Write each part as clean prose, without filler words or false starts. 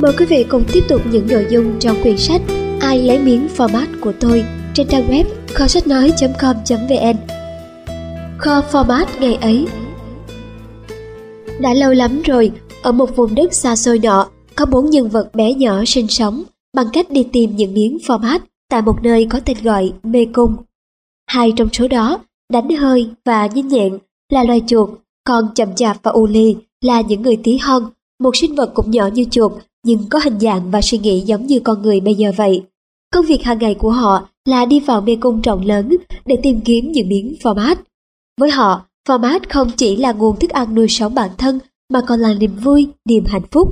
Mời quý vị cùng tiếp tục những nội dung trong quyển sách Ai lấy miếng format của tôi trên trang web kho sách nói.com.vn. Kho format ngày ấy. Đã lâu lắm rồi, ở một vùng đất xa xôi nọ, có 4 nhân vật bé nhỏ sinh sống bằng cách đi tìm những miếng format tại một nơi có tên gọi Mê Cung. 2 trong số đó, Đánh Hơi và Nhanh Nhẹn, là loài chuột, còn Chậm Chạp và U Lì là những người tí hon, một sinh vật cũng nhỏ như chuột nhưng có hình dạng và suy nghĩ giống như con người bây giờ vậy. Công việc hàng ngày của họ là đi vào mê cung rộng lớn để tìm kiếm những miếng format. Với họ, format không chỉ là nguồn thức ăn nuôi sống bản thân mà còn là niềm vui, niềm hạnh phúc.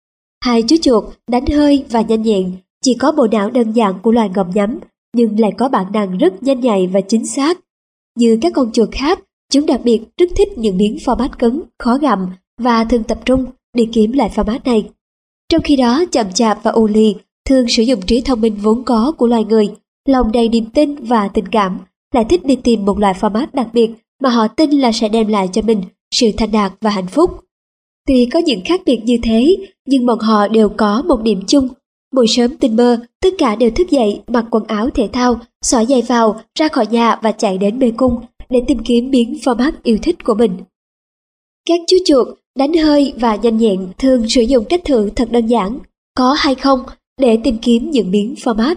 2 chú chuột, Đánh Hơi và Nhanh Nhẹn, chỉ có bộ não đơn giản của loài ngầm nhắm, nhưng lại có bản năng rất nhanh nhạy và chính xác. Như các con chuột khác, chúng đặc biệt rất thích những miếng format cứng, khó gặm và thường tập trung để kiếm lại format này. Trong khi đó, Chậm Chạp và U Lì thường sử dụng trí thông minh vốn có của loài người, lòng đầy niềm tin và tình cảm, lại thích đi tìm một loại format đặc biệt mà họ tin là sẽ đem lại cho mình sự thành đạt và hạnh phúc. Tuy có những khác biệt như thế, nhưng bọn họ đều có một điểm chung. Buổi sớm tinh mơ, tất cả đều thức dậy, mặc quần áo thể thao, xỏ giày vào, ra khỏi nhà và chạy đến mê cung để tìm kiếm miếng format yêu thích của mình. Các chú chuột, Đánh Hơi và Nhanh Nhẹn thường sử dụng cách thử thật đơn giản, có hay không, để tìm kiếm những miếng format.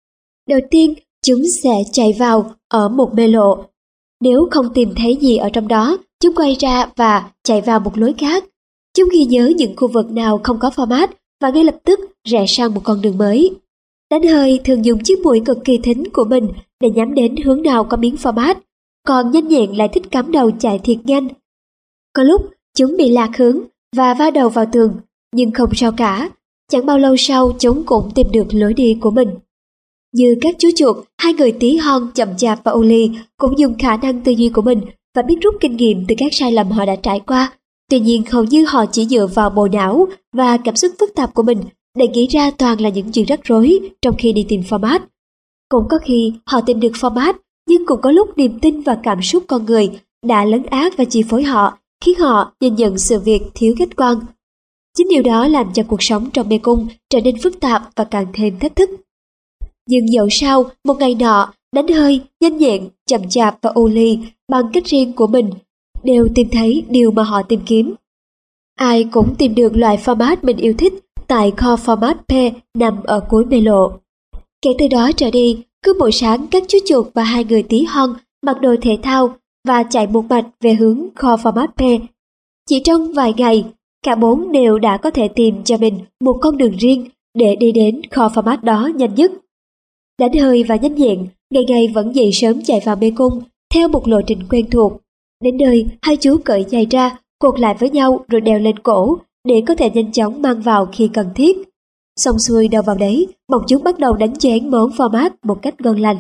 Đầu tiên, chúng sẽ chạy vào ở một mê lộ. Nếu không tìm thấy gì ở trong đó, chúng quay ra và chạy vào một lối khác. Chúng ghi nhớ những khu vực nào không có format và ngay lập tức rẽ sang một con đường mới. Đánh Hơi thường dùng chiếc mũi cực kỳ thính của mình để nhắm đến hướng nào có miếng format, còn Nhanh Nhẹn lại thích cắm đầu chạy thiệt nhanh. Có lúc, chúng bị lạc hướng và va đầu vào tường, nhưng không sao cả. Chẳng bao lâu sau, chúng cũng tìm được lối đi của mình. Như các chú chuột, 2 người tí hon Chậm Chạp và U Lì cũng dùng khả năng tư duy của mình và biết rút kinh nghiệm từ các sai lầm họ đã trải qua. Tuy nhiên, hầu như họ chỉ dựa vào bộ não và cảm xúc phức tạp của mình để nghĩ ra toàn là những chuyện rắc rối trong khi đi tìm format. Cũng có khi họ tìm được format, nhưng cũng có lúc niềm tin và cảm xúc con người đã lấn át và chi phối họ, khiến họ nhìn nhận sự việc thiếu khách quan. Chính điều đó làm cho cuộc sống trong mê cung trở nên phức tạp và càng thêm thách thức. Nhưng dẫu sao, một ngày nọ, Đánh Hơi, Nhanh Nhẹn, Chậm Chạp và U Lì bằng cách riêng của mình đều tìm thấy điều mà họ tìm kiếm. Ai cũng tìm được loại format mình yêu thích tại kho format P nằm ở cuối mê lộ. Kể từ đó trở đi, cứ buổi sáng các chú chuột và 2 người tí hon mặc đồ thể thao và chạy một mạch về hướng kho format P. Chỉ trong vài ngày, cả 4 đều đã có thể tìm cho mình một con đường riêng để đi đến kho format đó nhanh nhất. Đánh Hơi và Nhanh Nhẹn ngày ngày vẫn dậy sớm chạy vào mê cung theo một lộ trình quen thuộc. Đến nơi, 2 chú cởi giày ra, cột lại với nhau rồi đeo lên cổ để có thể nhanh chóng mang vào khi cần thiết. Xong xuôi đâu vào đấy, bọn chúng bắt đầu đánh chén món format một cách ngon lành.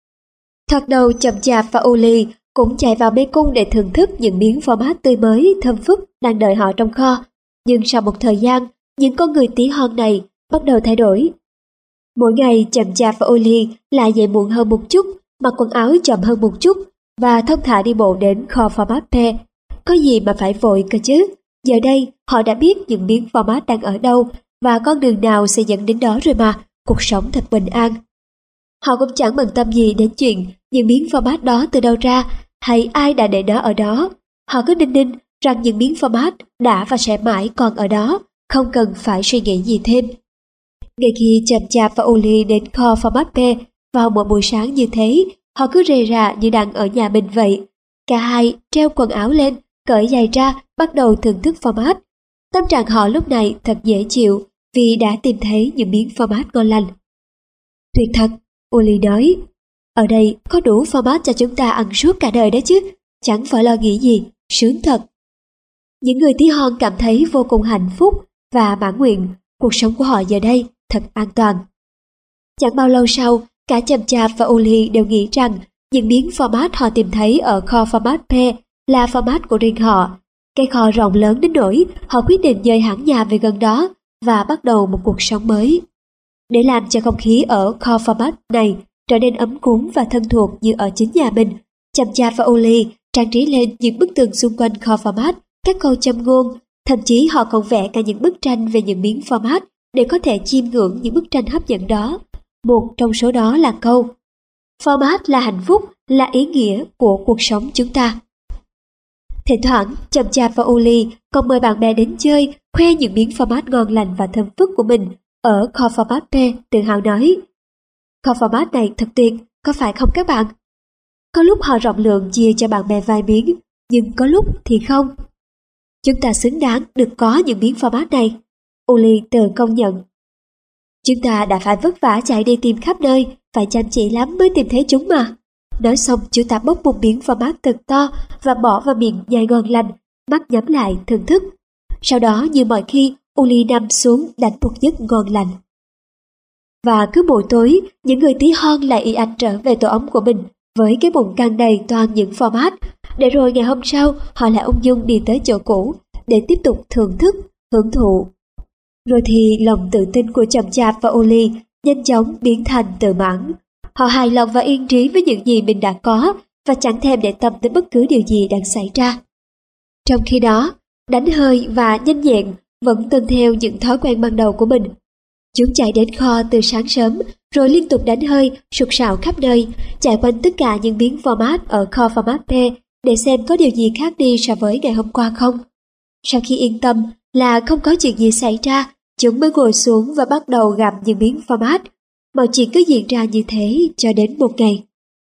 Thoạt đầu Chậm Chạp và U Lì cũng chạy vào mê cung để thưởng thức những miếng format tươi mới, thơm phức đang đợi họ trong kho. Nhưng sau một thời gian, những con người tí hon này bắt đầu thay đổi. Mỗi ngày Chậm Chạp và U Lì lại dậy muộn hơn một chút, mặc quần áo chậm hơn một chút và thong thả đi bộ đến kho format P. Có gì mà phải vội cơ chứ? Giờ đây họ đã biết những miếng format đang ở đâu và con đường nào sẽ dẫn đến đó rồi mà. Cuộc sống thật bình an. Họ cũng chẳng bận tâm gì đến chuyện những miếng format đó từ đâu ra hay ai đã để nó ở đó. Họ cứ đinh ninh rằng những miếng format đã và sẽ mãi còn ở đó, không cần phải suy nghĩ gì thêm. Ngay khi Chậm Chạp và U Lì đến kho format P vào một buổi sáng như thế, họ cứ rề rà như đang ở nhà mình vậy. Cả hai treo quần áo lên, cởi giày ra, bắt đầu thưởng thức format. Tâm trạng họ lúc này thật dễ chịu vì đã tìm thấy những miếng format ngon lành. Tuyệt thật, U Lì nói. Ở đây có đủ format cho chúng ta ăn suốt cả đời đấy chứ, chẳng phải lo nghĩ gì, sướng thật. Những người tí hon cảm thấy vô cùng hạnh phúc và mãn nguyện, cuộc sống của họ giờ đây thật an toàn. Chẳng bao lâu sau, cả Chậm Chạp và U Lì đều nghĩ rằng những miếng format họ tìm thấy ở kho format P là format của riêng họ. Cái kho rộng lớn đến nỗi họ quyết định dời hẳn nhà về gần đó và bắt đầu một cuộc sống mới. Để làm cho không khí ở kho format này trở nên ấm cúng và thân thuộc như ở chính nhà mình, Chậm Chạp và U Lì trang trí lên những bức tường xung quanh kho format các câu châm ngôn, thậm chí họ còn vẽ cả những bức tranh về những miếng format để có thể chiêm ngưỡng những bức tranh hấp dẫn đó. Một trong số đó là câu: format là hạnh phúc, là ý nghĩa của cuộc sống chúng ta. Thỉnh thoảng, Chậm Chạp và Uli còn mời bạn bè đến chơi, khoe những miếng format ngon lành và thơm phức của mình ở kho format P, tự hào nói: kho format này thật tuyệt, có phải không các bạn? Có lúc họ rộng lượng chia cho bạn bè vài miếng, nhưng có lúc thì không. Chúng ta xứng đáng được có những miếng format này, Uli tự công nhận. Chúng ta đã phải vất vả chạy đi tìm khắp nơi, phải chăm chỉ lắm mới tìm thấy chúng mà. Nói xong, chú ta bốc một miếng format thật to và bỏ vào miệng nhai ngon lành, mắt nhắm lại thưởng thức. Sau đó như mọi khi, Uli nằm xuống đánh một giấc ngon lành. Và cứ buổi tối, những người tí hon lại ì ạch trở về tổ ấm của mình với cái bụng căng đầy toàn những format, để rồi ngày hôm sau họ lại ung dung đi tới chỗ cũ để tiếp tục thưởng thức, hưởng thụ. Rồi thì lòng tự tin của Chậm Chạp và Uli nhanh chóng biến thành tự mãn. Họ hài lòng và yên trí với những gì mình đã có và chẳng thèm để tâm tới bất cứ điều gì đang xảy ra. Trong khi đó, Đánh Hơi và Nhanh Nhẹn vẫn tuân theo những thói quen ban đầu của mình. Chúng chạy đến kho từ sáng sớm, rồi liên tục đánh hơi, sục sạo khắp nơi, chạy quanh tất cả những miếng format ở kho format P để xem có điều gì khác đi so với ngày hôm qua không. Sau khi yên tâm là không có chuyện gì xảy ra, chúng mới ngồi xuống và bắt đầu gặm những miếng format. Mọi chuyện cứ diễn ra như thế cho đến một ngày.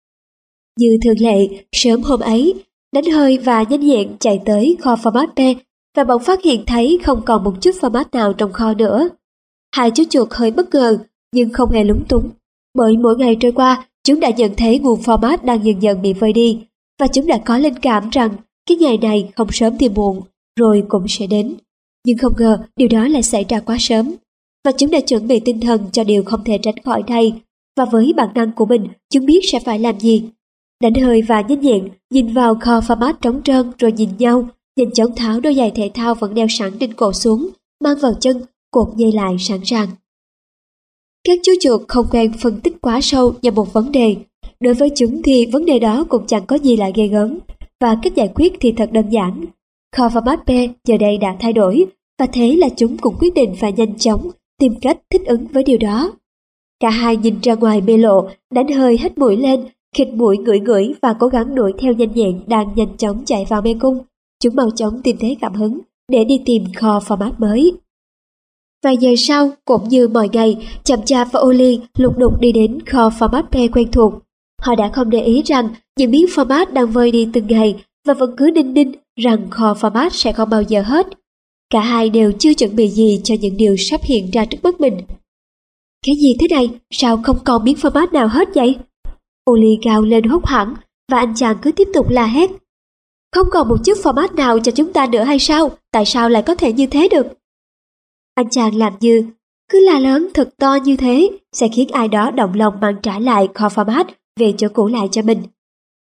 Như thường lệ, sớm hôm ấy, Đánh Hơi và Nhanh Nhẹn chạy tới kho format P và bỗng phát hiện thấy không còn một chút format nào trong kho nữa. Hai chú chuột hơi bất ngờ nhưng không hề lúng túng, bởi mỗi ngày trôi qua chúng đã nhận thấy nguồn format đang dần dần bị vơi đi, và chúng đã có linh cảm rằng cái ngày này không sớm thì muộn rồi cũng sẽ đến. Nhưng không ngờ điều đó lại xảy ra quá sớm, và chúng đã chuẩn bị tinh thần cho điều không thể tránh khỏi đây, và với bản năng của mình chúng biết sẽ phải làm gì. Đánh Hơi và Nhanh Nhẹn nhìn vào kho format trống trơn rồi nhìn nhau, nhanh chóng tháo đôi giày thể thao vẫn đeo sẵn trên cổ xuống, mang vào chân, cột dây lại sẵn sàng. Các chú chuột không quen phân tích quá sâu vào một vấn đề. Đối với chúng thì vấn đề đó cũng chẳng có gì là ghê gớm, và cách giải quyết thì thật đơn giản. Kho format P giờ đây đã thay đổi, và thế là chúng cũng quyết định phải nhanh chóng tìm cách thích ứng với điều đó. Cả hai nhìn ra ngoài bê lộ, Đánh Hơi hất mũi lên, khịt mũi ngửi ngửi và cố gắng đuổi theo Nhanh Nhẹn đang nhanh chóng chạy vào mê cung. Chúng mau chóng tìm thấy cảm hứng để đi tìm kho format mới. Vài giờ sau, cũng như mọi ngày, Chậm Chạp và Uli lục đục đi đến kho format P quen thuộc. Họ đã không để ý rằng những miếng format đang vơi đi từng ngày và vẫn cứ đinh ninh rằng kho format sẽ không bao giờ hết. Cả hai đều chưa chuẩn bị gì cho những điều sắp hiện ra trước mắt mình. Cái gì thế này? Sao không còn miếng format nào hết vậy? Uli gào lên hốt hoảng và anh chàng cứ tiếp tục la hét. Không còn một chút format nào cho chúng ta nữa hay sao? Tại sao lại có thể như thế được? Anh chàng làm như cứ la lớn thật to như thế sẽ khiến ai đó động lòng mang trả lại kho format về chỗ cũ lại cho mình.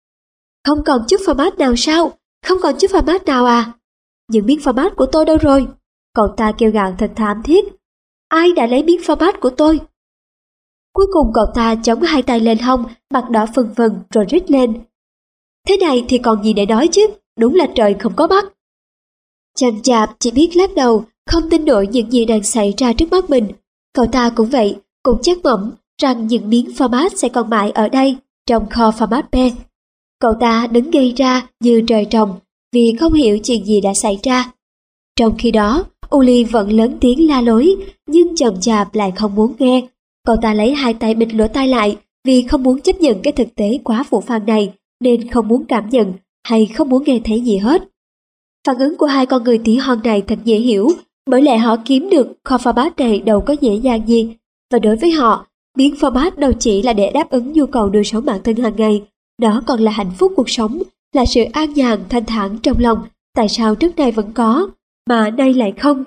Không còn chút format nào sao? Không còn chút format nào à? Những miếng format của tôi đâu rồi? Cậu ta kêu gào thật thảm thiết. Ai đã lấy miếng format của tôi? Cuối cùng cậu ta chống hai tay lên hông, mặt đỏ phừng phừng rồi rít lên. Thế này thì còn gì để nói chứ? Đúng là trời không có mắt. Chậm Chạp chỉ biết lắc đầu, không tin nổi những gì đang xảy ra trước mắt mình. Cậu ta cũng vậy, cũng chắc mẩm rằng những miếng format sẽ còn mãi ở đây, trong kho format P. Cậu ta đứng ngây ra như trời trồng vì không hiểu chuyện gì đã xảy ra. Trong khi đó, Uli vẫn lớn tiếng la lối, nhưng Chậm Chạp lại không muốn nghe. Cậu ta lấy hai tay bịt lỗ tai lại vì không muốn chấp nhận cái thực tế quá phũ phàng này, nên không muốn cảm nhận hay không muốn nghe thấy gì hết. Phản ứng của hai con người tí hon này thật dễ hiểu, bởi lẽ họ kiếm được kho format này đâu có dễ dàng gì, và đối với họ, miếng format đâu chỉ là để đáp ứng nhu cầu nuôi sống bản thân hàng ngày, đó còn là hạnh phúc cuộc sống, là sự an nhàn thanh thản trong lòng. Tại sao trước đây vẫn có, mà nay lại không?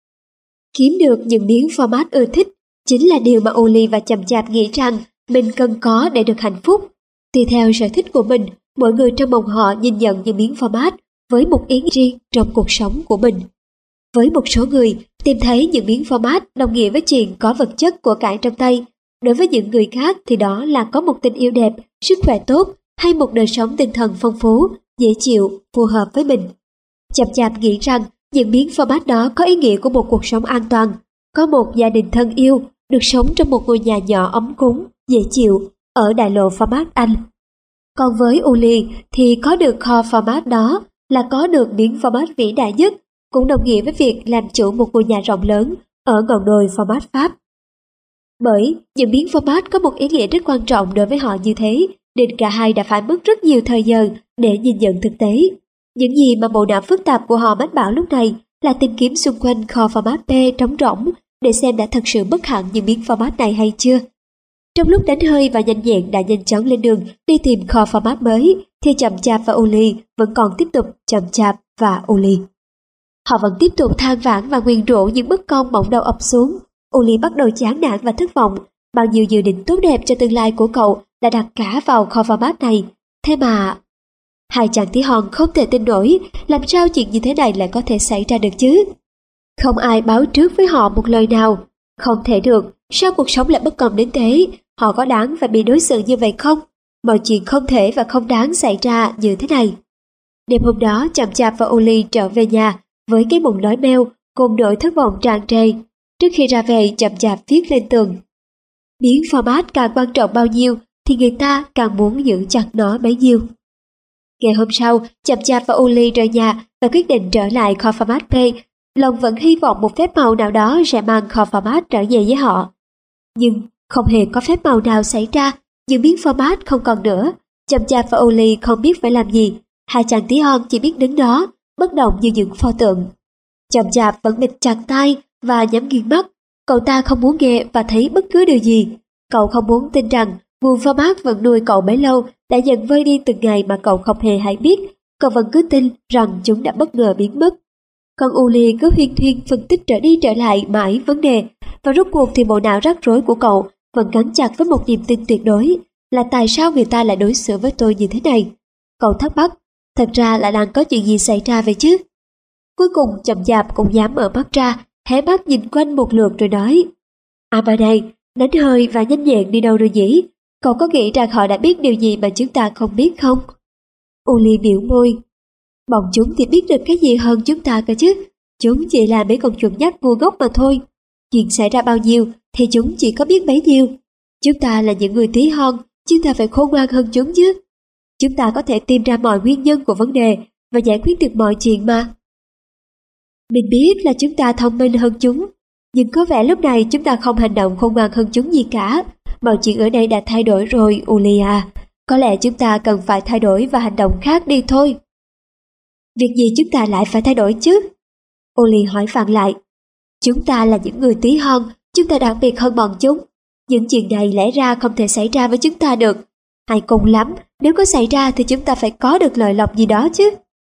Kiếm được những miếng format ưa thích chính là điều mà Uli và Chậm Chạp nghĩ rằng mình cần có để được hạnh phúc. Tùy theo sở thích của mình, mỗi người trong bọn họ nhìn nhận những miếng format với một ý nghĩa riêng trong cuộc sống của mình. Với một số người, tìm thấy những miếng format đồng nghĩa với chuyện có vật chất của cải trong tay. Đối với những người khác thì đó là có một tình yêu đẹp, sức khỏe tốt hay một đời sống tinh thần phong phú, dễ chịu, phù hợp với mình. Chậm Chạp nghĩ rằng những miếng format đó có ý nghĩa của một cuộc sống an toàn. có một gia đình thân yêu được sống trong một ngôi nhà nhỏ ấm cúng, dễ chịu ở đại lộ format Anh. Còn với Uli thì có được kho format đó là có được miếng format vĩ đại nhất, cũng đồng nghĩa với việc làm chủ một ngôi nhà rộng lớn ở ngọn đồi format Pháp. Bởi những miếng format có một ý nghĩa rất quan trọng đối với họ như thế, nên cả hai đã phải mất rất nhiều thời giờ để nhìn nhận thực tế. Những gì mà bộ não phức tạp của họ mách bảo lúc này là tìm kiếm xung quanh kho format P trống rỗng để xem đã thật sự mất hẳn những miếng format này hay chưa. Trong lúc Đánh Hơi và Nhanh Nhẹn đã nhanh chóng lên đường đi tìm kho format mới, thì Chậm Chạp và Uli vẫn còn tiếp tục Chậm Chạp và Uli. Họ vẫn tiếp tục than vãn và nguyền rủa những bất công bỗng đầu ập xuống. Uli bắt đầu chán nản và thất vọng. Bao nhiêu dự định tốt đẹp cho tương lai của cậu đã đặt cả vào kho format này. Thế mà... Hai chàng tí hon không thể tin nổi, làm sao chuyện như thế này lại có thể xảy ra được chứ? Không ai báo trước với họ một lời nào. Không thể được, sao cuộc sống lại bất công đến thế? Họ có đáng phải bị đối xử như vậy không? Mọi chuyện không thể và không đáng xảy ra như thế này. Đêm hôm đó, Chậm Chạp và Uli trở về nhà với cái bụng đói meo cùng nỗi thất vọng tràn trề. Trước khi ra về, Chậm Chạp viết lên tường: miếng format càng quan trọng bao nhiêu thì người ta càng muốn giữ chặt nó bấy nhiêu. Ngày hôm sau, Chậm Chạp và Uli rời nhà và quyết định trở lại kho format P. Lòng vẫn hy vọng một phép màu nào đó sẽ mang kho format trở về với họ. Nhưng không hề có phép màu nào xảy ra, những miếng format không còn nữa. Chậm Chạp và Uli không biết phải làm gì. Hai chàng tí hon chỉ biết đứng đó, bất động như những pho tượng. Chậm Chạp vẫn bịt chặt tai và nhắm nghiêng mắt. Cậu ta không muốn nghe và thấy bất cứ điều gì. Cậu không muốn tin rằng nguồn format vẫn nuôi cậu bấy lâu đã dần vơi đi từng ngày mà cậu không hề hay biết. Cậu vẫn cứ tin rằng chúng đã bất ngờ biến mất. Còn Uli cứ huyên thuyên phân tích trở đi trở lại mãi vấn đề, và rốt cuộc thì bộ não rắc rối của cậu vẫn gắn chặt với một niềm tin tuyệt đối là tại sao người ta lại đối xử với tôi như thế này. Cậu thắc mắc, thật ra là đang có chuyện gì xảy ra vậy chứ? Cuối cùng Chậm Chạp cũng dám mở mắt ra, hé mắt nhìn quanh một lượt rồi nói: À mà này, Đánh Hơi và Nhanh Nhẹn đi đâu rồi nhỉ? Cậu có nghĩ rằng họ đã biết điều gì mà chúng ta không biết không? Uli biểu môi: Bọn chúng thì biết được cái gì hơn chúng ta cơ chứ? Chúng chỉ là mấy con chuột nhắt ngu ngốc mà thôi. Chuyện xảy ra bao nhiêu thì chúng chỉ có biết bấy nhiêu. Chúng ta là những người tí hon, chúng ta phải khôn ngoan hơn chúng chứ. Chúng ta có thể tìm ra mọi nguyên nhân của vấn đề và giải quyết được mọi chuyện mà. Mình biết là chúng ta thông minh hơn chúng, nhưng có vẻ lúc này chúng ta không hành động khôn ngoan hơn chúng gì cả. Mọi chuyện ở đây đã thay đổi rồi, Uli à. Có lẽ chúng ta cần phải thay đổi và hành động khác đi thôi. Việc gì chúng ta lại phải thay đổi chứ? Uli hỏi phàn lại. Chúng ta là những người tí hon, chúng ta đặc biệt hơn bọn chúng. Những chuyện này lẽ ra không thể xảy ra với chúng ta được. Hay cùng lắm, nếu có xảy ra thì chúng ta phải có được lợi lộc gì đó chứ.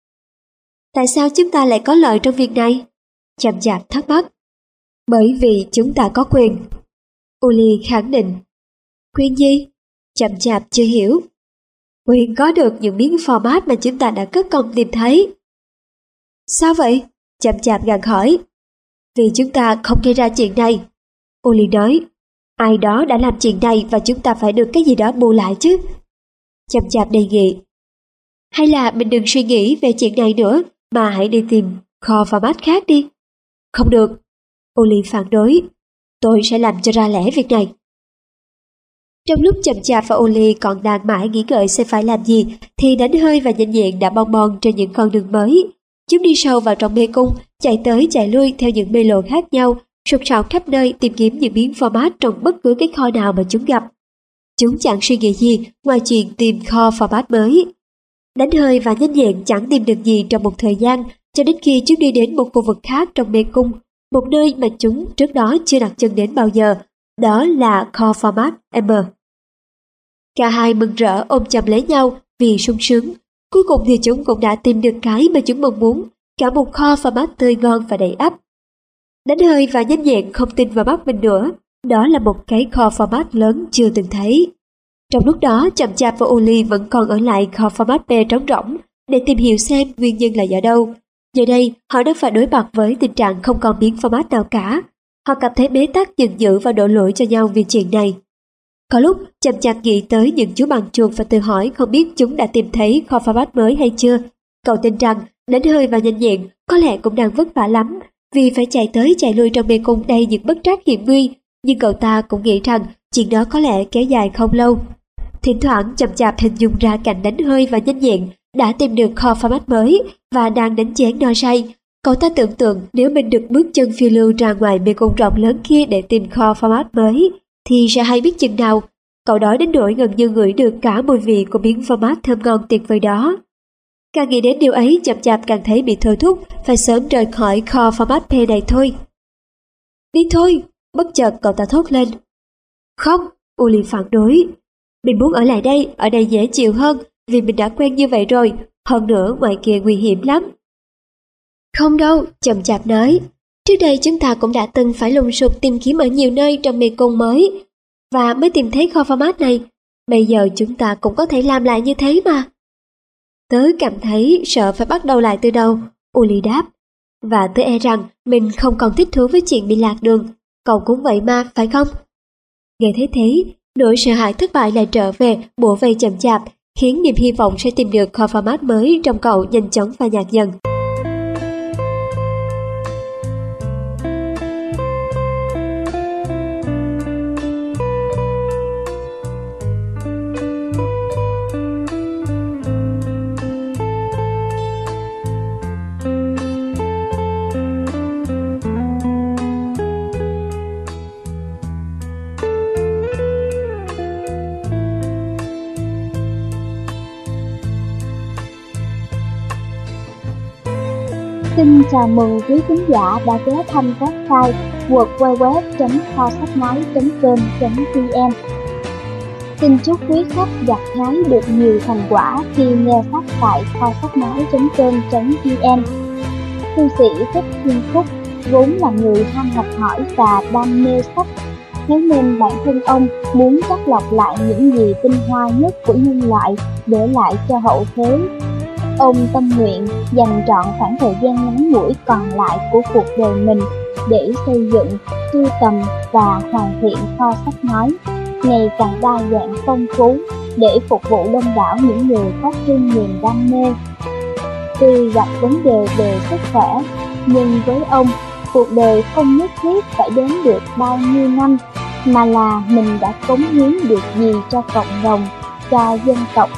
Tại sao chúng ta lại có lợi trong việc này? Chậm Chạp thắc mắc. Bởi vì chúng ta có quyền. Uli khẳng định. Quyền gì? Chậm Chạp chưa hiểu. Quyền có được những miếng format mà chúng ta đã cất công tìm thấy. Sao vậy? Chậm Chạp gặng hỏi. Vì chúng ta không gây ra chuyện này. Uli nói. Ai đó đã làm chuyện này và chúng ta phải được cái gì đó bù lại chứ. Chậm Chạp đề nghị. Hay là mình đừng suy nghĩ về chuyện này nữa, mà hãy đi tìm kho format khác đi. Không được. Uli phản đối. Tôi sẽ làm cho ra lẽ việc này. Trong lúc Chậm Chạp và Uli còn đang mãi nghĩ ngợi sẽ phải làm gì, thì Đánh Hơi và Nhanh Nhẹn đã bon bon trên những con đường mới. Chúng đi sâu vào trong mê cung, chạy tới chạy lui theo những mê lộ khác nhau, sục sạo khắp nơi tìm kiếm những miếng format trong bất cứ cái kho nào mà chúng gặp. Chúng chẳng suy nghĩ gì ngoài chuyện tìm kho format mới. Đánh Hơi và Nhanh Nhẹn chẳng tìm được gì trong một thời gian, cho đến khi chúng đi đến một khu vực khác trong mê cung, một nơi mà chúng trước đó chưa đặt chân đến bao giờ, đó là kho format M. Cả hai mừng rỡ ôm chầm lấy nhau vì sung sướng. Cuối cùng thì chúng cũng đã tìm được cái mà chúng mong muốn, cả một kho format tươi ngon và đầy ắp. Đánh Hơi và Nhanh Nhẹn không tin vào mắt mình nữa, đó là một cái kho format lớn chưa từng thấy. Trong lúc đó, Chậm Chạp và Uli vẫn còn ở lại kho format P trống rỗng để tìm hiểu xem nguyên nhân là do đâu. Giờ đây, họ đang phải đối mặt với tình trạng không còn miếng format nào cả. Họ cảm thấy bế tắc, giận dữ và đổ lỗi cho nhau vì chuyện này. Có lúc, Chậm Chạp nghĩ tới những chú bằng chuột và tự hỏi không biết chúng đã tìm thấy kho format mới hay chưa. Cậu tin rằng Đánh Hơi và Nhanh Nhẹn có lẽ cũng đang vất vả lắm, vì phải chạy tới chạy lui trong mê cung đầy những bất trắc hiểm nguy, nhưng cậu ta cũng nghĩ rằng chuyện đó có lẽ kéo dài không lâu. Thỉnh thoảng Chậm Chạp hình dung ra cảnh đánh hơi và nhanh nhẹn đã tìm được kho format mới và đang đánh chén no say. Cậu ta tưởng tượng nếu mình được bước chân phiêu lưu ra ngoài mê cung rộng lớn kia để tìm kho format mới, thì sẽ hay biết chừng nào. Cậu đói đến nỗi gần như ngửi được cả mùi vị của miếng format thơm ngon tuyệt vời đó. Càng nghĩ đến điều ấy, Chậm Chạp càng thấy bị thôi thúc phải sớm rời khỏi kho format P này thôi. Đi thôi, bất chợt cậu ta thốt lên. Không, Uli phản đối. Mình muốn ở đây dễ chịu hơn, vì mình đã quen như vậy rồi, hơn nữa ngoài kia nguy hiểm lắm. Không đâu, Chậm Chạp nói. Trước đây chúng ta cũng đã từng phải lùng sục tìm kiếm ở nhiều nơi trong mê cung mới, và mới tìm thấy kho format này. Bây giờ chúng ta cũng có thể làm lại như thế mà. Tớ cảm thấy sợ phải bắt đầu lại từ đầu, Uli đáp. Và tớ e rằng mình không còn thích thú với chuyện bị lạc đường. Cậu cũng vậy mà, phải không? Nghe thấy thế, nỗi sợ hãi thất bại lại trở về bủa vây Chậm Chạp, khiến niềm hy vọng sẽ tìm được kho format mới trong cậu nhanh chóng phai nhạt dần. Xin chào mừng quý khán giả đã ghé thăm website www.kho-sách-nói.com.vn. Xin chúc quý khách gặt hái được nhiều thành quả khi nghe sách tại kho-sách-nói.com.vn. Thư sĩ Thích Thiên Phúc vốn là người ham học hỏi và đam mê sách, thế nên bản thân ông muốn chắt lọc lại những gì tinh hoa nhất của nhân loại để lại cho hậu thế. Ông tâm nguyện dành trọn khoảng thời gian ngắn ngủi còn lại của cuộc đời mình để xây dựng, sưu tầm và hoàn thiện kho sách nói ngày càng đa dạng phong phú để phục vụ đông đảo những người có chung niềm đam mê. Tuy gặp vấn đề về sức khỏe, nhưng với ông, cuộc đời không nhất thiết phải đến được bao nhiêu năm, mà là mình đã cống hiến được gì cho cộng đồng, cho dân tộc.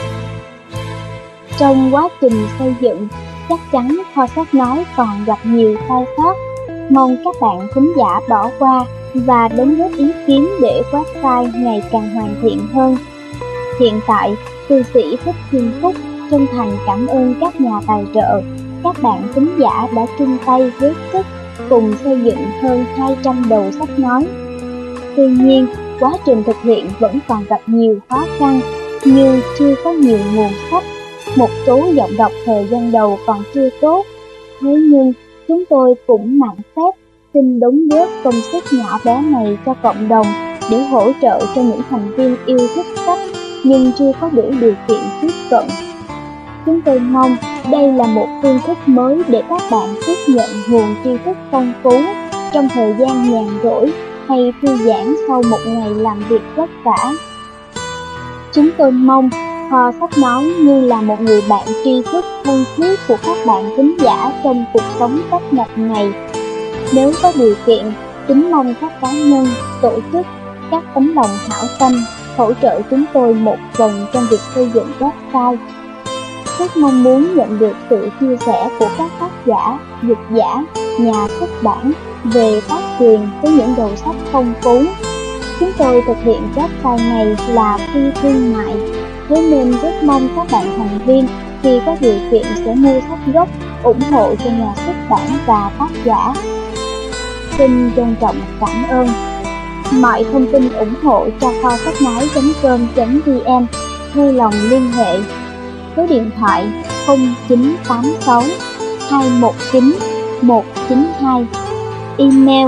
Trong quá trình xây dựng, chắc chắn kho sách nói còn gặp nhiều sai sót. Mong các bạn thính giả bỏ qua và đóng góp ý kiến để website ngày càng hoàn thiện hơn. Hiện tại, thư sĩ Thích Thiên Phúc chân thành cảm ơn các nhà tài trợ, các bạn thính giả đã chung tay góp sức cùng xây dựng hơn 200 đầu sách nói. Tuy nhiên, quá trình thực hiện vẫn còn gặp nhiều khó khăn như chưa có nhiều nguồn sách, một số giọng đọc thời gian đầu còn chưa tốt. Thế nhưng, chúng tôi cũng mạn phép xin đóng góp công sức nhỏ bé này cho cộng đồng để hỗ trợ cho những thành viên yêu thích sách nhưng chưa có đủ điều kiện tiếp cận. Chúng tôi mong đây là một phương thức mới để các bạn tiếp nhận nguồn tri thức phong phú trong thời gian nhàn rỗi hay thư giãn sau một ngày làm việc vất vả. Chúng tôi mong kho sách nói như là một người bạn tri thức thân thiết của các bạn thính giả trong cuộc sống tấp nập này. Nếu có điều kiện, kính mong các cá nhân, tổ chức, các tấm lòng hảo tâm hỗ trợ chúng tôi một phần trong việc xây dựng website. Rất mong muốn nhận được sự chia sẻ của các tác giả, dịch giả, nhà xuất bản về tác quyền với những đầu sách phong phú. Chúng tôi thực hiện website này là phi thương mại, thế nên rất mong các bạn thành viên khi có điều kiện sẽ mua sách gốc, ủng hộ cho nhà xuất bản và tác giả. Xin trân trọng cảm ơn. Mọi thông tin ủng hộ cho kho sách nói.com.vn vui lòng liên hệ số điện thoại 0986 219 192, email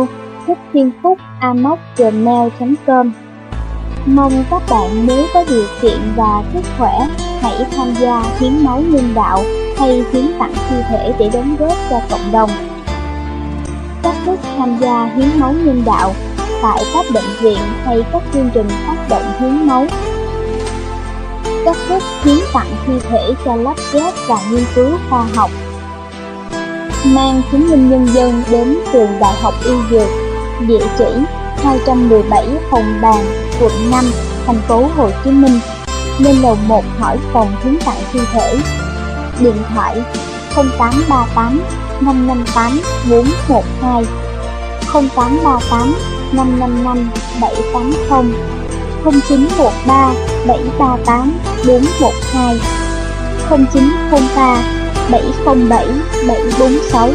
thiththienphúc@gmail.com. Mong các bạn nếu có điều kiện và sức khỏe hãy tham gia hiến máu nhân đạo hay hiến tặng thi thể để đóng góp cho cộng đồng. Cách thức tham gia hiến máu nhân đạo tại các bệnh viện hay các chương trình phát động hiến máu. Cách thức hiến tặng thi thể cho lắp ghép và nghiên cứu khoa học. mang chứng minh nhân dân đến trường Đại học Y Dược, địa chỉ 217 Hồng Bàng, quận 5, thành phố Hồ Chí Minh, lên lầu 1 hỏi phòng hiến tặng thi thể. Điện thoại 0838 558 412, 0838 555 780, 0913 738 412, 0903 707 746.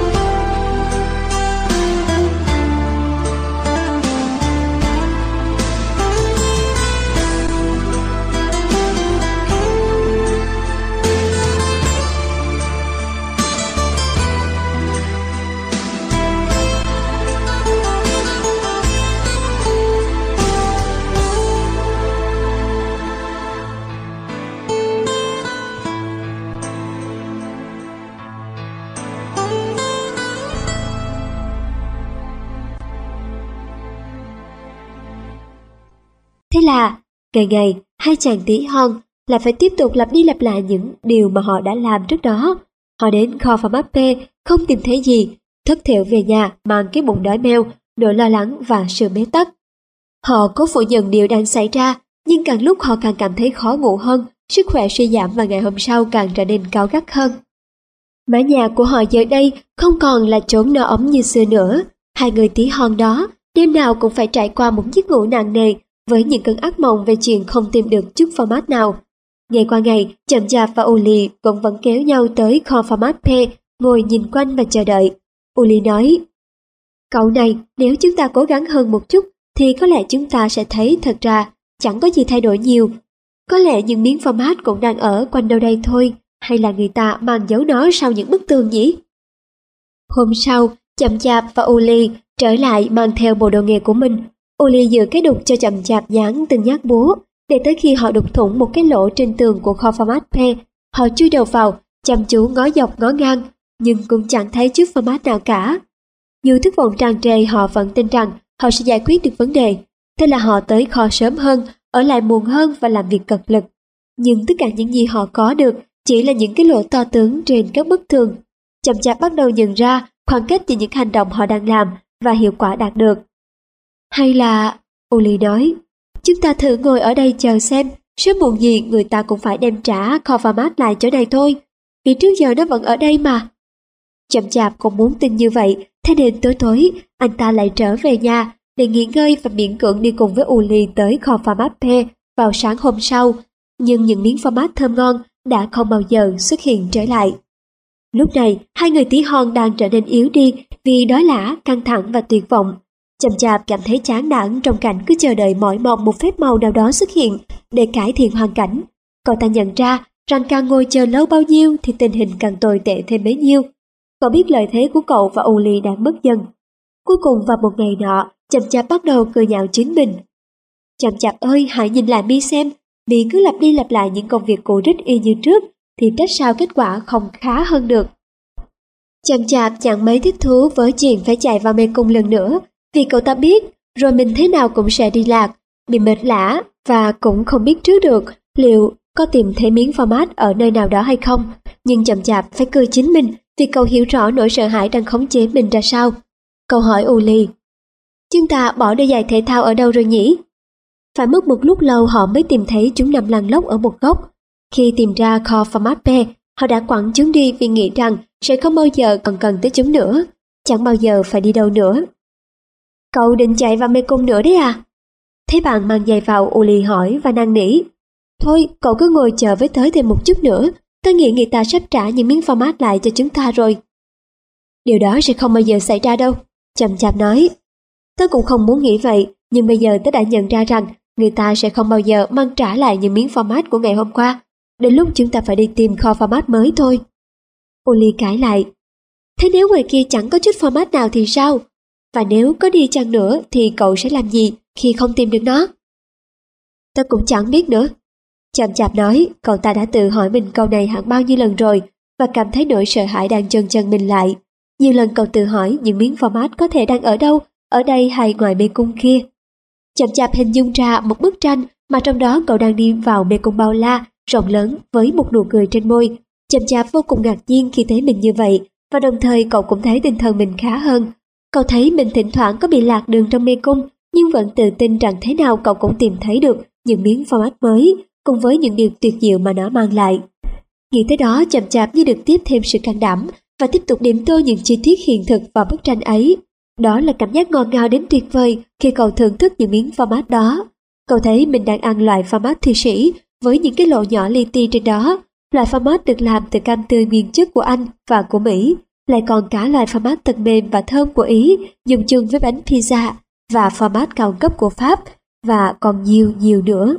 Thế là, ngày ngày, hai chàng tí hon lại phải tiếp tục lặp đi lặp lại những điều mà họ đã làm trước đó. Họ đến kho pharmape, không tìm thấy gì, thất thểu về nhà mang cái bụng đói meo, nỗi lo lắng và sự bế tắc. Họ cố phủ nhận điều đang xảy ra, nhưng càng lúc họ càng cảm thấy khó ngủ hơn, sức khỏe suy giảm và ngày hôm sau càng trở nên cáu gắt hơn. Mái nhà của họ giờ đây không còn là chốn no ấm như xưa nữa. Hai người tí hon đó đêm nào cũng phải trải qua một giấc ngủ nặng nề với những cơn ác mộng về chuyện không tìm được chút format nào. Ngày qua ngày, Chậm Chạp và Uli cũng vẫn kéo nhau tới kho pharmape, ngồi nhìn quanh và chờ đợi. Uli nói, cậu này, nếu chúng ta cố gắng hơn một chút thì có lẽ chúng ta sẽ thấy thật ra chẳng có gì thay đổi nhiều. Có lẽ những miếng format cũng đang ở quanh đâu đây thôi, hay là người ta mang giấu nó sau những bức tường nhỉ? Hôm sau, Chậm Chạp và Uli trở lại mang theo bộ đồ nghề của mình. Uli dựa cái đục cho Chậm Chạp dán từng nhát búa, để tới khi họ đục thủng một cái lỗ trên tường của kho pharmape, họ chui đầu vào, chăm chú ngó dọc ngó ngang, nhưng cũng chẳng thấy chút format nào cả. Dù thất vọng tràn trề, họ vẫn tin rằng họ sẽ giải quyết được vấn đề. Thế là họ tới kho sớm hơn, ở lại muộn hơn và làm việc cật lực. Nhưng tất cả những gì họ có được chỉ là những cái lỗ to tướng trên các bức tường. Chậm Chạp bắt đầu nhận ra khoảng cách giữa những hành động họ đang làm và hiệu quả đạt được. Hay là, Uli nói, chúng ta thử ngồi ở đây chờ xem, sớm muộn gì người ta cũng phải đem trả kho format lại chỗ này thôi, vì trước giờ nó vẫn ở đây mà. Chậm Chạp cũng muốn tin như vậy, thế nên tối tối, anh ta lại trở về nhà để nghỉ ngơi và miễn cưỡng đi cùng với Uli tới kho pharmape vào sáng hôm sau, nhưng những miếng format thơm ngon đã không bao giờ xuất hiện trở lại. Lúc này, hai người tí hon đang trở nên yếu đi vì đói lả, căng thẳng và tuyệt vọng. Chậm Chạp cảm thấy chán nản trong cảnh cứ chờ đợi mỏi mòn một phép màu nào đó xuất hiện để cải thiện hoàn cảnh. Cậu ta nhận ra rằng càng ngồi chờ lâu bao nhiêu thì tình hình càng tồi tệ thêm bấy nhiêu. Cậu biết lợi thế của cậu và Uli đang mất dần. Cuối cùng vào một ngày nọ, Chậm Chạp bắt đầu cười nhạo chính mình. Chậm Chạp ơi, hãy nhìn lại Mi xem, Mi cứ lặp đi lặp lại những công việc cũ rích y như trước, thì trách sao kết quả không khá hơn được. Chậm Chạp chẳng mấy thích thú với chuyện phải chạy vào mê cung lần nữa, vì cậu ta biết rồi mình thế nào cũng sẽ đi lạc, bị mệt lả và cũng không biết trước được liệu có tìm thấy miếng format ở nơi nào đó hay không. Nhưng Chậm Chạp phải cười chính mình vì cậu hiểu rõ nỗi sợ hãi đang khống chế mình ra sao. Cậu hỏi Uli, chúng ta bỏ đôi giày thể thao ở đâu rồi nhỉ? Phải mất một lúc lâu họ mới tìm thấy chúng nằm lăn lóc ở một góc. Khi tìm ra kho pharmape, họ đã quẳng chúng đi vì nghĩ rằng sẽ không bao giờ còn cần tới chúng nữa, chẳng bao giờ phải đi đâu nữa. Cậu định chạy vào mê cung nữa đấy à? Thấy bạn mang giày vào, Uli hỏi và năn nỉ. Thôi, cậu cứ ngồi chờ với tớ thêm một chút nữa, tớ nghĩ người ta sắp trả những miếng format lại cho chúng ta rồi. Điều đó sẽ không bao giờ xảy ra đâu, Chậm Chạp nói. Tớ cũng không muốn nghĩ vậy, nhưng bây giờ tớ đã nhận ra rằng người ta sẽ không bao giờ mang trả lại những miếng format của ngày hôm qua. Đến lúc chúng ta phải đi tìm kho format mới thôi. Uli cãi lại. Thế nếu ngoài kia chẳng có chút format nào thì sao? Và nếu có đi chăng nữa thì cậu sẽ làm gì khi không tìm được nó? Tớ cũng chẳng biết nữa. Chậm Chạp nói, cậu ta đã tự hỏi mình câu này hẳn bao nhiêu lần rồi và cảm thấy nỗi sợ hãi đang chân mình lại. Nhiều lần cậu tự hỏi những miếng format có thể đang ở đâu, ở đây hay ngoài mê cung kia. Chậm Chạp hình dung ra một bức tranh mà trong đó cậu đang đi vào mê cung bao la, rộng lớn với một nụ cười trên môi. Chậm Chạp vô cùng ngạc nhiên khi thấy mình như vậy và đồng thời cậu cũng thấy tinh thần mình khá hơn. Cậu thấy mình thỉnh thoảng có bị lạc đường trong mê cung, nhưng vẫn tự tin rằng thế nào cậu cũng tìm thấy được những miếng format mới, cùng với những điều tuyệt diệu mà nó mang lại. Nghĩ tới đó, Chậm Chạp như được tiếp thêm sự can đảm và tiếp tục điểm tô những chi tiết hiện thực vào bức tranh ấy. Đó là cảm giác ngọt ngào đến tuyệt vời khi cậu thưởng thức những miếng format đó. Cậu thấy mình đang ăn loại format Thụy Sĩ với những cái lỗ nhỏ li ti trên đó. Loại format được làm từ cam tươi nguyên chất của Anh và của Mỹ, lại còn cả loại format thật mềm và thơm của Ý dùng chung với bánh pizza, và format cao cấp của Pháp, và còn nhiều nữa.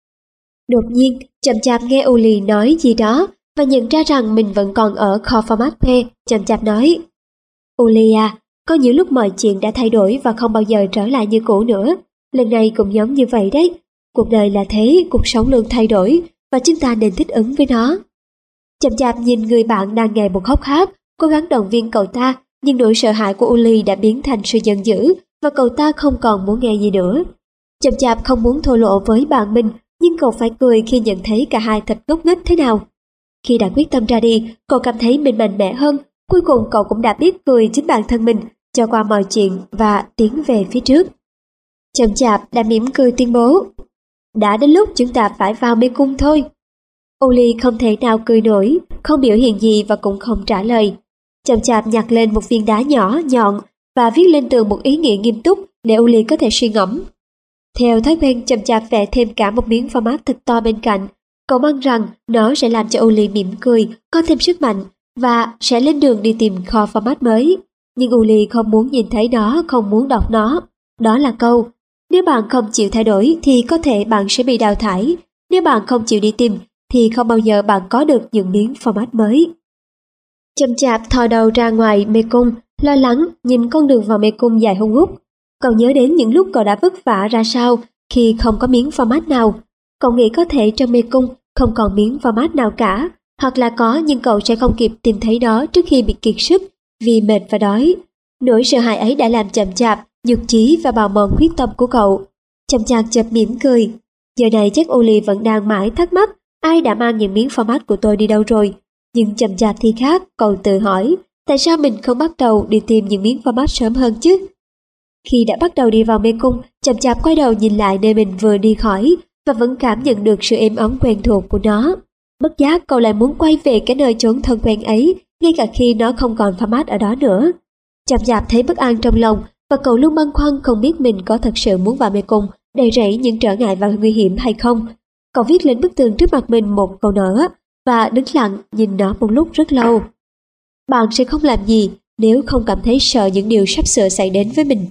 Đột nhiên, Chậm Chạp nghe Uli nói gì đó và nhận ra rằng mình vẫn còn ở kho format P. Chậm Chạp nói: Uli à, có nhiều lúc mọi chuyện đã thay đổi và không bao giờ trở lại như cũ nữa. Lần này cũng giống như vậy đấy. Cuộc đời là thế, cuộc sống luôn thay đổi và chúng ta nên thích ứng với nó. Chậm Chạp nhìn người bạn đang ngày một hốc hác, cố gắng động viên cậu ta, nhưng nỗi sợ hãi của Uli đã biến thành sự giận dữ và cậu ta không còn muốn nghe gì nữa. Chậm Chạp không muốn thổ lộ với bạn mình, nhưng cậu phải cười khi nhận thấy cả hai thật ngốc nghếch thế nào. Khi đã quyết tâm ra đi, cậu cảm thấy mình mạnh mẽ hơn. Cuối cùng cậu cũng đã biết cười chính bản thân mình, cho qua mọi chuyện và tiến về phía trước. Chậm Chạp đã mỉm cười tuyên bố: đã đến lúc chúng ta phải vào mê cung thôi. Uli không thể nào cười nổi, không biểu hiện gì và cũng không trả lời. Chậm Chạp nhặt lên một viên đá nhỏ nhọn và viết lên tường một ý nghĩa nghiêm túc để Uli có thể suy ngẫm. Theo thói quen, Chậm Chạp vẽ thêm cả một miếng format thật to bên cạnh. Cậu mong rằng nó sẽ làm cho Uli mỉm cười, có thêm sức mạnh và sẽ lên đường đi tìm kho format mới. Nhưng Uli không muốn nhìn thấy nó, không muốn đọc nó. Đó là câu: nếu bạn không chịu thay đổi thì có thể bạn sẽ bị đào thải. Nếu bạn không chịu đi tìm thì không bao giờ bạn có được những miếng format mới. Chậm Chạp thò đầu ra ngoài mê cung, lo lắng nhìn con đường vào mê cung dài hun hút. Cậu nhớ đến những lúc cậu đã vất vả ra sao khi không có miếng format nào. Cậu nghĩ có thể trong mê cung không còn miếng format nào cả, hoặc là có nhưng cậu sẽ không kịp tìm thấy nó trước khi bị kiệt sức vì mệt và đói. Nỗi sợ hãi ấy đã làm Chậm Chạp nhụt chí và bào mòn quyết tâm của cậu. Chậm Chạp chợt mỉm cười. Giờ này chắc Uli vẫn đang mãi thắc mắc ai đã mang những miếng format của tôi đi đâu rồi. Nhưng Chậm Chạp thì khác, cậu tự hỏi tại sao mình không bắt đầu đi tìm những miếng format sớm hơn chứ. Khi đã bắt đầu đi vào mê cung, Chậm Chạp quay đầu nhìn lại nơi mình vừa đi khỏi và vẫn cảm nhận được sự êm ấm quen thuộc của nó. Bất giác cậu lại muốn quay về cái nơi chốn thân quen ấy, ngay cả khi nó không còn format ở đó nữa. Chậm Chạp thấy bất an trong lòng và cậu luôn băn khoăn không biết mình có thật sự muốn vào mê cung đầy rẫy những trở ngại và nguy hiểm hay không. Cậu viết lên bức tường trước mặt mình một câu nữa và đứng lặng nhìn nó một lúc rất lâu. Bạn sẽ không làm gì nếu không cảm thấy sợ những điều sắp sửa xảy đến với mình.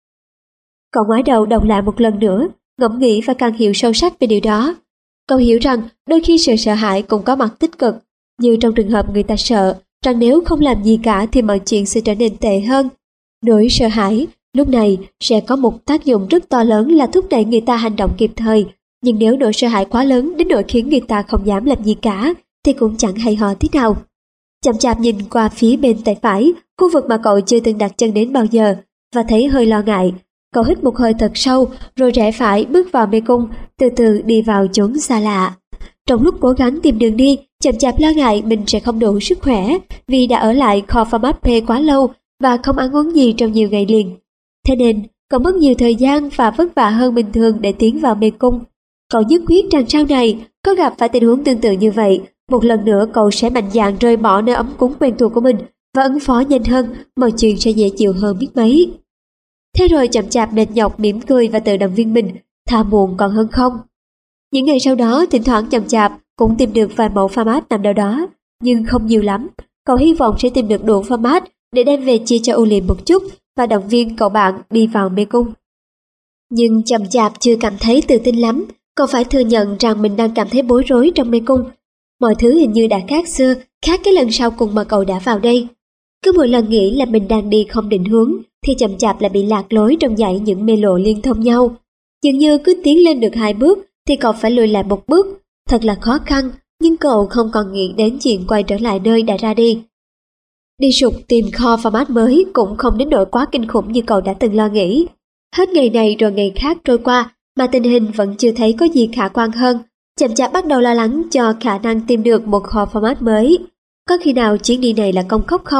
Cậu ngoái đầu đọc lại một lần nữa, ngẫm nghĩ và càng hiểu sâu sắc về điều đó. Cậu hiểu rằng đôi khi sự sợ hãi cũng có mặt tích cực, như trong trường hợp người ta sợ rằng nếu không làm gì cả thì mọi chuyện sẽ trở nên tệ hơn. Nỗi sợ hãi lúc này sẽ có một tác dụng rất to lớn là thúc đẩy người ta hành động kịp thời, nhưng nếu nỗi sợ hãi quá lớn đến nỗi khiến người ta không dám làm gì cả thì cũng chẳng hay ho tí nào. Chậm Chạp nhìn qua phía bên tay phải, khu vực mà cậu chưa từng đặt chân đến bao giờ, và thấy hơi lo ngại. Cậu hít một hơi thật sâu rồi rẽ phải bước vào mê cung, từ từ đi vào chốn xa lạ. Trong lúc cố gắng tìm đường đi, Chậm Chạp lo ngại mình sẽ không đủ sức khỏe vì đã ở lại kho format P quá lâu và không ăn uống gì trong nhiều ngày liền. Thế nên cậu mất nhiều thời gian và vất vả hơn bình thường để tiến vào mê cung. Cậu nhất quyết rằng sau này có gặp phải tình huống tương tự như vậy, một lần nữa cậu sẽ mạnh dạn rời bỏ nơi ấm cúng quen thuộc của mình và ứng phó nhanh hơn, mọi chuyện sẽ dễ chịu hơn biết mấy. Thế rồi Chậm Chạp mệt nhọc mỉm cười và tự động viên mình, thà muộn còn hơn không. Những ngày sau đó, thỉnh thoảng Chậm Chạp cũng tìm được vài mẫu format nằm đâu đó, nhưng không nhiều lắm. Cậu hy vọng sẽ tìm được đủ format để đem về chia cho Uli một chút và động viên cậu bạn đi vào mê cung. Nhưng Chậm Chạp chưa cảm thấy tự tin lắm. Cậu phải thừa nhận rằng mình đang cảm thấy bối rối trong mê cung. Mọi thứ hình như đã khác xưa, khác cái lần sau cùng mà cậu đã vào đây. Cứ mỗi lần nghĩ là mình đang đi không định hướng thì Chậm Chạp lại bị lạc lối trong dãy những mê lộ liên thông nhau. Dường như cứ tiến lên được 2 bước thì cậu phải lùi lại 1 bước. Thật là khó khăn, nhưng cậu không còn nghĩ đến chuyện quay trở lại nơi đã ra đi. Đi sục tìm kho format mới cũng không đến nỗi quá kinh khủng như cậu đã từng lo nghĩ. Hết ngày này rồi ngày khác trôi qua mà tình hình vẫn chưa thấy có gì khả quan hơn. Chậm Chạp bắt đầu lo lắng cho khả năng tìm được một kho format mới. Có khi nào chuyến đi này là công cốc không?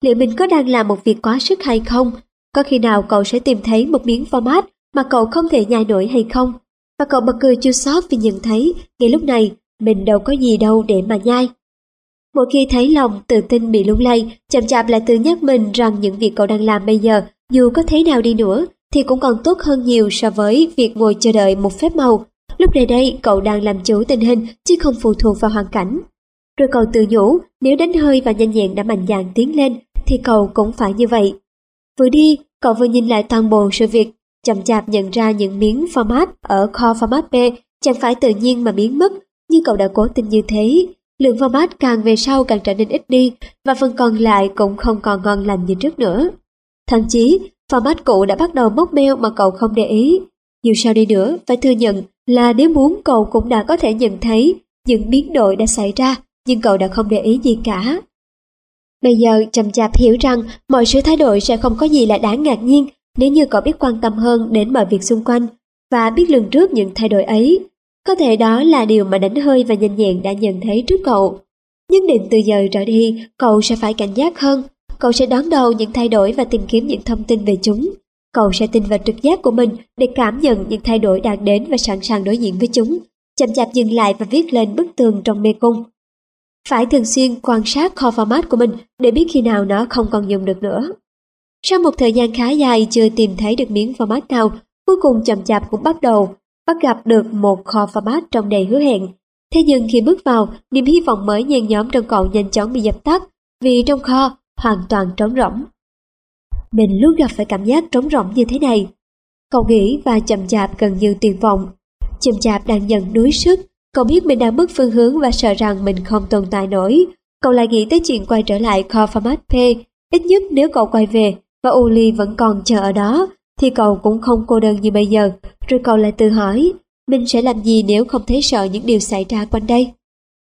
liệu mình có đang làm một việc quá sức hay không? Có khi nào cậu sẽ tìm thấy một miếng format mà cậu không thể nhai nổi hay không? Và cậu bật cười chua xót vì nhận thấy ngay lúc này mình đâu có gì đâu để mà nhai. Mỗi khi thấy lòng tự tin bị lung lay, Chậm Chạp lại tự nhắc mình rằng những việc cậu đang làm bây giờ, dù có thế nào đi nữa, thì cũng còn tốt hơn nhiều so với việc ngồi chờ đợi một phép màu. Lúc này đây, cậu đang làm chủ tình hình, chứ không phụ thuộc vào hoàn cảnh. Rồi cậu tự nhủ, nếu đánh hơi và nhanh nhẹn đã mạnh dạn tiến lên, thì cậu cũng phải như vậy. Vừa đi, cậu vừa nhìn lại toàn bộ sự việc, Chậm Chạp nhận ra những miếng format ở kho format B chẳng phải tự nhiên mà biến mất, như cậu đã cố tình như thế. Lượng format càng về sau càng trở nên ít đi, và phần còn lại cũng không còn ngon lành như trước nữa. Thậm chí, format cũ đã bắt đầu móc meo mà cậu không để ý. Dù sao đi nữa, phải thừa nhận là nếu muốn cậu cũng đã có thể nhận thấy những biến đổi đã xảy ra, nhưng cậu đã không để ý gì cả. Bây giờ Chậm Chạp hiểu rằng mọi sự thay đổi sẽ không có gì là đáng ngạc nhiên nếu như cậu biết quan tâm hơn đến mọi việc xung quanh và biết lường trước những thay đổi ấy. Có thể đó là điều mà đánh hơi và nhanh nhẹn đã nhận thấy trước cậu. Nhất định từ giờ trở đi, cậu sẽ phải cảnh giác hơn. Cậu sẽ đón đầu những thay đổi và tìm kiếm những thông tin về chúng. Cậu sẽ tin vào trực giác của mình để cảm nhận những thay đổi đang đến và sẵn sàng đối diện với chúng. Chậm Chạp dừng lại và viết lên bức tường trong mê cung. Phải thường xuyên quan sát kho format của mình để biết khi nào nó không còn dùng được nữa. Sau một thời gian khá dài chưa tìm thấy được miếng format nào, cuối cùng Chậm Chạp cũng bắt gặp được một kho format trông đầy hứa hẹn. Thế nhưng khi bước vào, niềm hy vọng mới nhen nhóm trong cậu nhanh chóng bị dập tắt, vì trong kho hoàn toàn trống rỗng. Mình luôn gặp phải cảm giác trống rỗng như thế này, cậu nghĩ, và Chậm Chạp gần như tuyệt vọng. Chậm Chạp đang dần đuối sức, cậu biết mình đang mất phương hướng và sợ rằng mình không tồn tại nổi. Cậu lại nghĩ tới chuyện quay trở lại kho format P. Ít nhất nếu cậu quay về và Uli vẫn còn chờ ở đó, thì cậu cũng không cô đơn như bây giờ. Rồi cậu lại tự hỏi, mình sẽ làm gì nếu không thấy sợ những điều xảy ra quanh đây?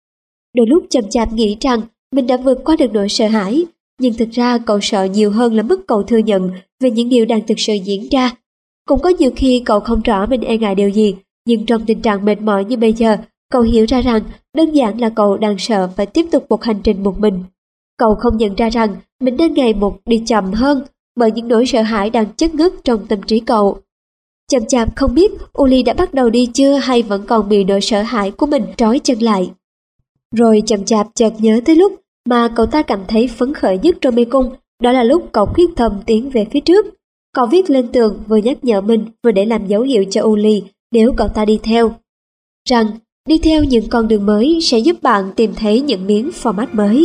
Đôi lúc Chậm Chạp nghĩ rằng mình đã vượt qua được nỗi sợ hãi, nhưng thực ra cậu sợ nhiều hơn là mức cậu thừa nhận về những điều đang thực sự diễn ra. Cũng có nhiều khi cậu không rõ mình e ngại điều gì, nhưng trong tình trạng mệt mỏi như bây giờ, cậu hiểu ra rằng đơn giản là cậu đang sợ phải tiếp tục một hành trình một mình. Cậu không nhận ra rằng mình đang ngày một đi chậm hơn bởi những nỗi sợ hãi đang chất ngất trong tâm trí cậu. Chậm Chạp không biết Uli đã bắt đầu đi chưa hay vẫn còn bị nỗi sợ hãi của mình trói chân lại. Rồi Chậm Chạp chợt nhớ tới lúc mà cậu ta cảm thấy phấn khởi nhất trong mê cung, đó là lúc cậu quyết tâm tiến về phía trước. Cậu viết lên tường vừa nhắc nhở mình vừa để làm dấu hiệu cho Uli nếu cậu ta đi theo, rằng đi theo những con đường mới sẽ giúp bạn tìm thấy những miếng format mới.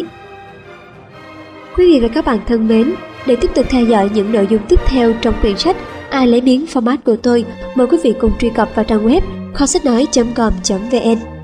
Quý vị và các bạn thân mến, để tiếp tục theo dõi những nội dung tiếp theo trong quyển sách Ai lấy miếng format của tôi, mời quý vị cùng truy cập vào trang web kho sách nói.com.vn.